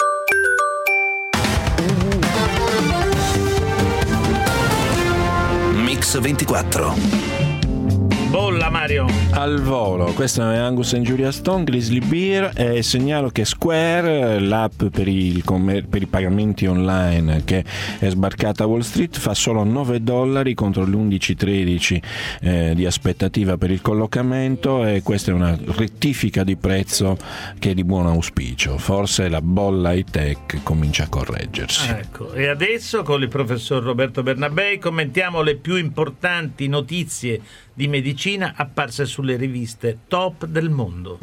Mix ventiquattro. Bolla Mario. Al volo, questo è Angus and Julia Stone, Grizzly Bear, e segnalo che Square, l'app per, il commer- per i pagamenti online che è sbarcata a Wall Street, fa solo nove dollari contro gli undici tredici eh, di aspettativa per il collocamento, e questa è una rettifica di prezzo che è di buon auspicio. Forse la bolla high tech comincia a correggersi. Ah, ecco. E adesso con il professor Roberto Bernabei commentiamo le più importanti notizie di medicina apparse sulle riviste top del mondo.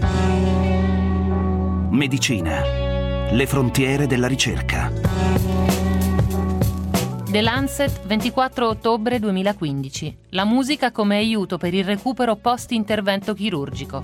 Medicina. Le frontiere della ricerca. The Lancet, ventiquattro ottobre duemilaquindici. La musica come aiuto per il recupero post-intervento chirurgico.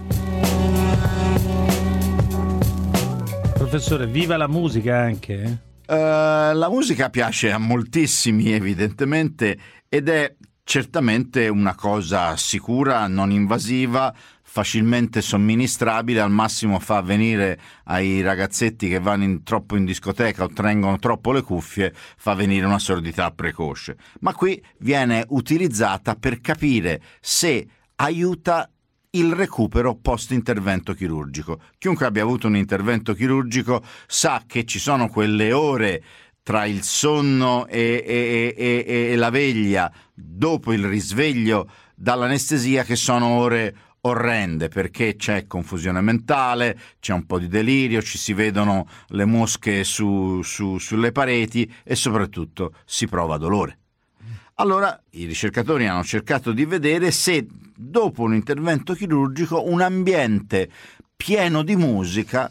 Professore, viva la musica anche, eh? Uh, la musica piace a moltissimi, evidentemente, ed è certamente una cosa sicura, non invasiva, facilmente somministrabile, al massimo fa venire ai ragazzetti che vanno in, troppo in discoteca o tengono troppo le cuffie, fa venire una sordità precoce. Ma qui viene utilizzata per capire se aiuta il recupero post-intervento chirurgico. Chiunque abbia avuto un intervento chirurgico sa che ci sono quelle ore tra il sonno e, e, e, e la veglia dopo il risveglio dall'anestesia che sono ore orrende, perché c'è confusione mentale, c'è un po' di delirio, ci si vedono le mosche su, su, sulle pareti e soprattutto si prova dolore. Allora i ricercatori hanno cercato di vedere se dopo un intervento chirurgico un ambiente pieno di musica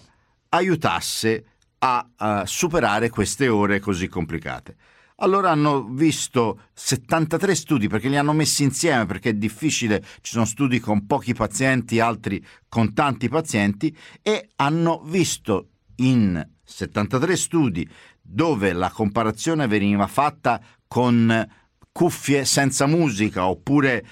aiutasse a, a superare queste ore così complicate. Allora hanno visto settantatré studi, perché li hanno messi insieme, perché è difficile, ci sono studi con pochi pazienti, altri con tanti pazienti, e hanno visto in settantatré studi dove la comparazione veniva fatta con cuffie senza musica oppure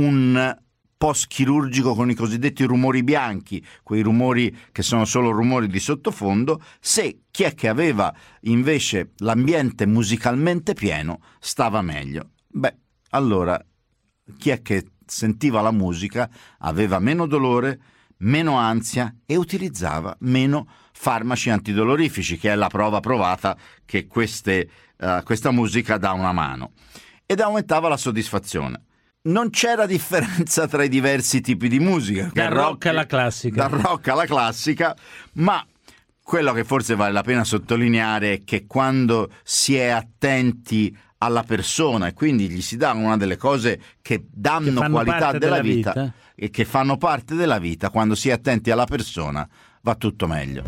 un post chirurgico con i cosiddetti rumori bianchi, quei rumori che sono solo rumori di sottofondo, se chi è che aveva invece l'ambiente musicalmente pieno stava meglio. Beh, allora chi è che sentiva la musica aveva meno dolore, meno ansia e utilizzava meno farmaci antidolorifici, che è la prova provata che queste, uh, questa musica dà una mano, ed aumentava la soddisfazione. Non c'era differenza tra i diversi tipi di musica, dal rock, rock alla classica, dal rock alla classica, ma quello che forse vale la pena sottolineare è che quando si è attenti alla persona e quindi gli si dà una delle cose che danno che qualità della, della vita, vita e che fanno parte della vita, quando si è attenti alla persona va tutto meglio.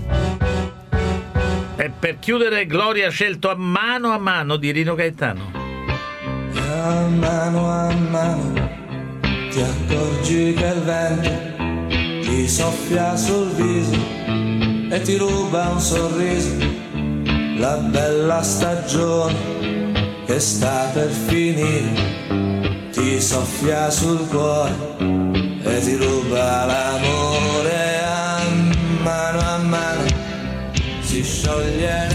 E per chiudere, Gloria ha scelto A mano a mano di Rino Gaetano. A mano a mano ti accorgi che il vento ti soffia sul viso e ti ruba un sorriso, la bella stagione che sta per finire, ti soffia sul cuore e ti ruba l'amore. A mano a mano si scioglie